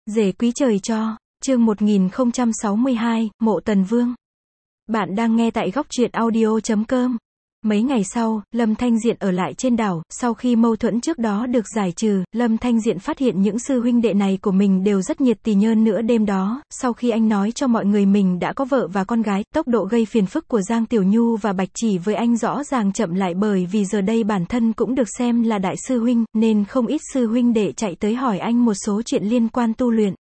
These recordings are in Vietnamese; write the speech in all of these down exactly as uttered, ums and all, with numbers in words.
Rể quý trời cho, chương một nghìn không trăm sáu mươi hai, Mộ Tần Vương. Bạn đang nghe tại góc truyện audio chấm com. Mấy ngày sau, Lâm Thanh Diện ở lại trên đảo, sau khi mâu thuẫn trước đó được giải trừ, Lâm Thanh Diện phát hiện những sư huynh đệ này của mình đều rất nhiệt tình hơn nữa. Đêm đó, sau khi anh nói cho mọi người mình đã có vợ và con gái, tốc độ gây phiền phức của Giang Tiểu Nhu và Bạch Chỉ với anh rõ ràng chậm lại, bởi vì giờ đây bản thân cũng được xem là đại sư huynh, nên không ít sư huynh đệ chạy tới hỏi anh một số chuyện liên quan tu luyện.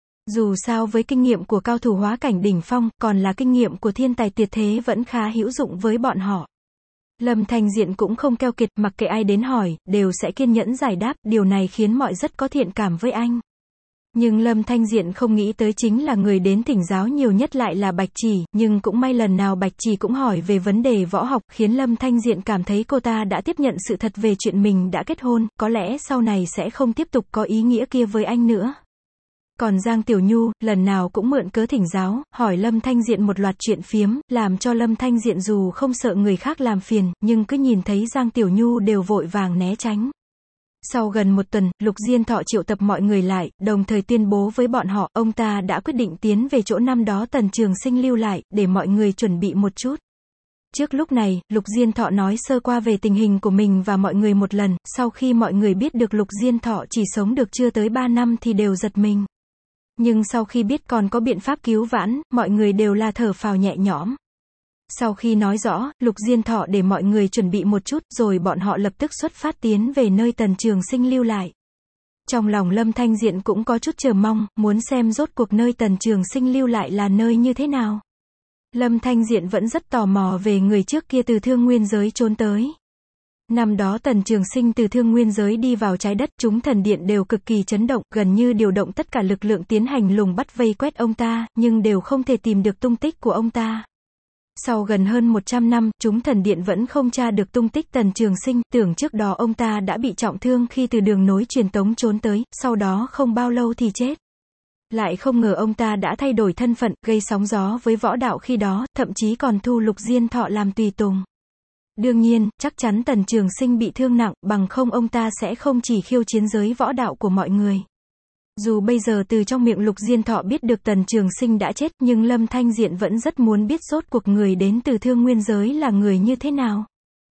Dù sao với kinh nghiệm của cao thủ hóa cảnh đỉnh phong, còn là kinh nghiệm của thiên tài tuyệt thế vẫn khá hữu dụng với bọn họ. Lâm Thanh Diện cũng không keo kiệt, mặc kệ ai đến hỏi, đều sẽ kiên nhẫn giải đáp, điều này khiến mọi rất có thiện cảm với anh. Nhưng Lâm Thanh Diện không nghĩ tới chính là người đến thỉnh giáo nhiều nhất lại là Bạch Chỉ, nhưng cũng may lần nào Bạch Chỉ cũng hỏi về vấn đề võ học, khiến Lâm Thanh Diện cảm thấy cô ta đã tiếp nhận sự thật về chuyện mình đã kết hôn, có lẽ sau này sẽ không tiếp tục có ý nghĩa kia với anh nữa. Còn Giang Tiểu Nhu, lần nào cũng mượn cớ thỉnh giáo, hỏi Lâm Thanh Diện một loạt chuyện phiếm, làm cho Lâm Thanh Diện dù không sợ người khác làm phiền, nhưng cứ nhìn thấy Giang Tiểu Nhu đều vội vàng né tránh. Sau gần một tuần, Lục Diên Thọ triệu tập mọi người lại, đồng thời tuyên bố với bọn họ, ông ta đã quyết định tiến về chỗ năm đó Tần Trường Sinh lưu lại, để mọi người chuẩn bị một chút. Trước lúc này, Lục Diên Thọ nói sơ qua về tình hình của mình và mọi người một lần, sau khi mọi người biết được Lục Diên Thọ chỉ sống được chưa tới ba năm thì đều giật mình. Nhưng sau khi biết còn có biện pháp cứu vãn, mọi người đều là thở phào nhẹ nhõm. Sau khi nói rõ, Lục Diên Thọ để mọi người chuẩn bị một chút, rồi bọn họ lập tức xuất phát tiến về nơi Tần Trường Sinh lưu lại. Trong lòng Lâm Thanh Diện cũng có chút chờ mong, muốn xem rốt cuộc nơi Tần Trường Sinh lưu lại là nơi như thế nào. Lâm Thanh Diện vẫn rất tò mò về người trước kia từ Thương Nguyên giới trốn tới. Năm đó Tần Trường Sinh từ Thương Nguyên giới đi vào trái đất, chúng thần điện đều cực kỳ chấn động, gần như điều động tất cả lực lượng tiến hành lùng bắt vây quét ông ta, nhưng đều không thể tìm được tung tích của ông ta. Sau gần hơn một trăm năm, chúng thần điện vẫn không tra được tung tích Tần Trường Sinh, tưởng trước đó ông ta đã bị trọng thương khi từ đường nối truyền tống trốn tới, sau đó không bao lâu thì chết. Lại không ngờ ông ta đã thay đổi thân phận, gây sóng gió với võ đạo khi đó, thậm chí còn thu Lục Diên Thọ làm tùy tùng. Đương nhiên, chắc chắn Tần Trường Sinh bị thương nặng, bằng không ông ta sẽ không chỉ khiêu chiến giới võ đạo của mọi người. Dù bây giờ từ trong miệng Lục Diên Thọ biết được Tần Trường Sinh đã chết, nhưng Lâm Thanh Diện vẫn rất muốn biết rốt cuộc người đến từ Thương Nguyên giới là người như thế nào.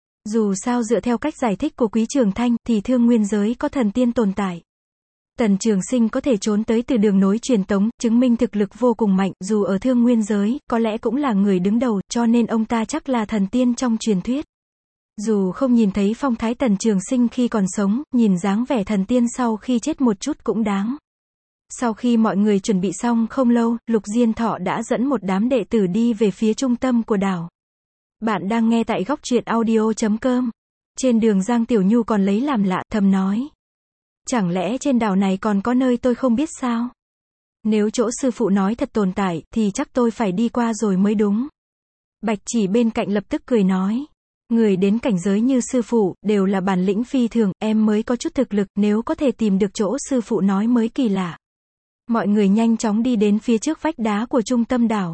Dù sao dựa theo cách giải thích của Quý Trường Thanh, thì Thương Nguyên giới có thần tiên tồn tại. Tần Trường Sinh có thể trốn tới từ đường nối truyền tống, chứng minh thực lực vô cùng mạnh, dù ở Thương Nguyên giới, có lẽ cũng là người đứng đầu, cho nên ông ta chắc là thần tiên trong truyền thuyết. Dù không nhìn thấy phong thái Tần Trường Sinh khi còn sống, nhìn dáng vẻ thần tiên sau khi chết một chút cũng đáng. Sau khi mọi người chuẩn bị xong không lâu, Lục Diên Thọ đã dẫn một đám đệ tử đi về phía trung tâm của đảo. Bạn đang nghe tại góc truyện audio chấm com. Trên đường Giang Tiểu Nhu còn lấy làm lạ, thầm nói. Chẳng lẽ trên đảo này còn có nơi tôi không biết sao? Nếu chỗ sư phụ nói thật tồn tại, thì chắc tôi phải đi qua rồi mới đúng. Bạch Chỉ bên cạnh lập tức cười nói. Người đến cảnh giới như sư phụ, đều là bản lĩnh phi thường, em mới có chút thực lực, nếu có thể tìm được chỗ sư phụ nói mới kỳ lạ. Mọi người nhanh chóng đi đến phía trước vách đá của trung tâm đảo.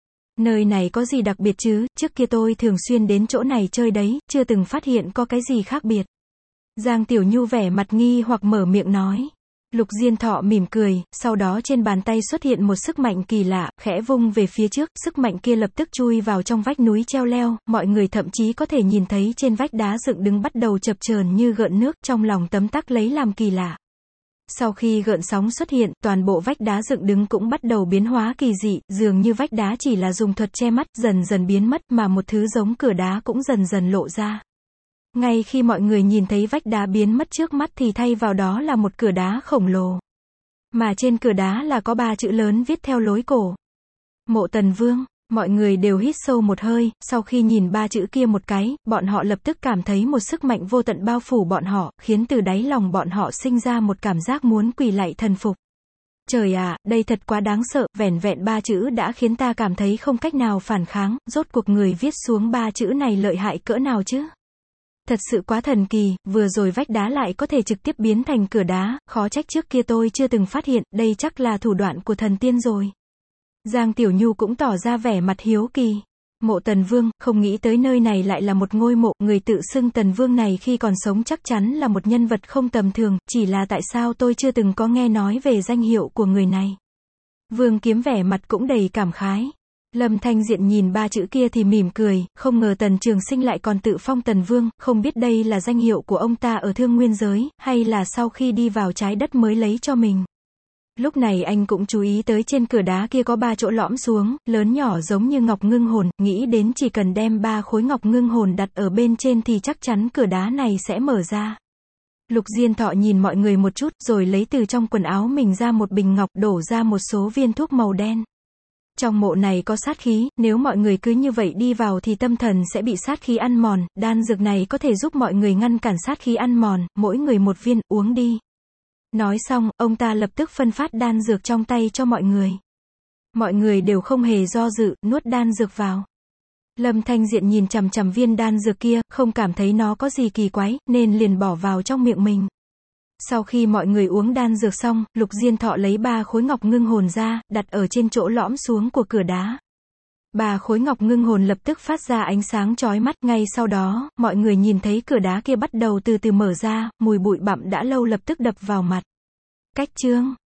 Nơi này có gì đặc biệt chứ, trước kia tôi thường xuyên đến chỗ này chơi đấy, chưa từng phát hiện có cái gì khác biệt. Giang Tiểu Nhu vẻ mặt nghi hoặc mở miệng nói. Lục Diên Thọ mỉm cười, sau đó trên bàn tay xuất hiện một sức mạnh kỳ lạ, khẽ vung về phía trước, sức mạnh kia lập tức chui vào trong vách núi treo leo, mọi người thậm chí có thể nhìn thấy trên vách đá dựng đứng bắt đầu chập chờn như gợn nước, trong lòng tấm tắc lấy làm kỳ lạ. Sau khi gợn sóng xuất hiện, toàn bộ vách đá dựng đứng cũng bắt đầu biến hóa kỳ dị, dường như vách đá chỉ là dùng thuật che mắt, dần dần biến mất, mà một thứ giống cửa đá cũng dần dần lộ ra. Ngay khi mọi người nhìn thấy vách đá biến mất trước mắt thì thay vào đó là một cửa đá khổng lồ. Mà trên cửa đá là có ba chữ lớn viết theo lối cổ. Mộ Tần Vương. Mọi người đều hít sâu một hơi, sau khi nhìn ba chữ kia một cái, bọn họ lập tức cảm thấy một sức mạnh vô tận bao phủ bọn họ, khiến từ đáy lòng bọn họ sinh ra một cảm giác muốn quỳ lạy thần phục. Trời ạ, đây thật quá đáng sợ, vẻn vẹn ba chữ đã khiến ta cảm thấy không cách nào phản kháng, rốt cuộc người viết xuống ba chữ này lợi hại cỡ nào chứ? Thật sự quá thần kỳ, vừa rồi vách đá lại có thể trực tiếp biến thành cửa đá, khó trách trước kia tôi chưa từng phát hiện, đây chắc là thủ đoạn của thần tiên rồi. Giang Tiểu Nhu cũng tỏ ra vẻ mặt hiếu kỳ. Mộ Tần Vương, không nghĩ tới nơi này lại là một ngôi mộ, người tự xưng Tần Vương này khi còn sống chắc chắn là một nhân vật không tầm thường, chỉ là tại sao tôi chưa từng có nghe nói về danh hiệu của người này. Vương Kiếm vẻ mặt cũng đầy cảm khái. Lâm Thanh Diện nhìn ba chữ kia thì mỉm cười, không ngờ Tần Trường Sinh lại còn tự phong Tần Vương, không biết đây là danh hiệu của ông ta ở Thương Nguyên giới, hay là sau khi đi vào trái đất mới lấy cho mình. Lúc này anh cũng chú ý tới trên cửa đá kia có ba chỗ lõm xuống, lớn nhỏ giống như ngọc ngưng hồn, nghĩ đến chỉ cần đem ba khối ngọc ngưng hồn đặt ở bên trên thì chắc chắn cửa đá này sẽ mở ra. Lục Diên Thọ nhìn mọi người một chút, rồi lấy từ trong quần áo mình ra một bình ngọc, đổ ra một số viên thuốc màu đen. Trong mộ này có sát khí, nếu mọi người cứ như vậy đi vào thì tâm thần sẽ bị sát khí ăn mòn, đan dược này có thể giúp mọi người ngăn cản sát khí ăn mòn, mỗi người một viên, uống đi. Nói xong, ông ta lập tức phân phát đan dược trong tay cho mọi người. Mọi người đều không hề do dự, nuốt đan dược vào. Lâm Thanh Diện nhìn chằm chằm viên đan dược kia, không cảm thấy nó có gì kỳ quái, nên liền bỏ vào trong miệng mình. Sau khi mọi người uống đan dược xong, Lục Diên Thọ lấy ba khối ngọc ngưng hồn ra, đặt ở trên chỗ lõm xuống của cửa đá. Ba khối ngọc ngưng hồn lập tức phát ra ánh sáng chói mắt, ngay sau đó, mọi người nhìn thấy cửa đá kia bắt đầu từ từ mở ra, mùi bụi bặm đã lâu lập tức đập vào mặt. Cách chương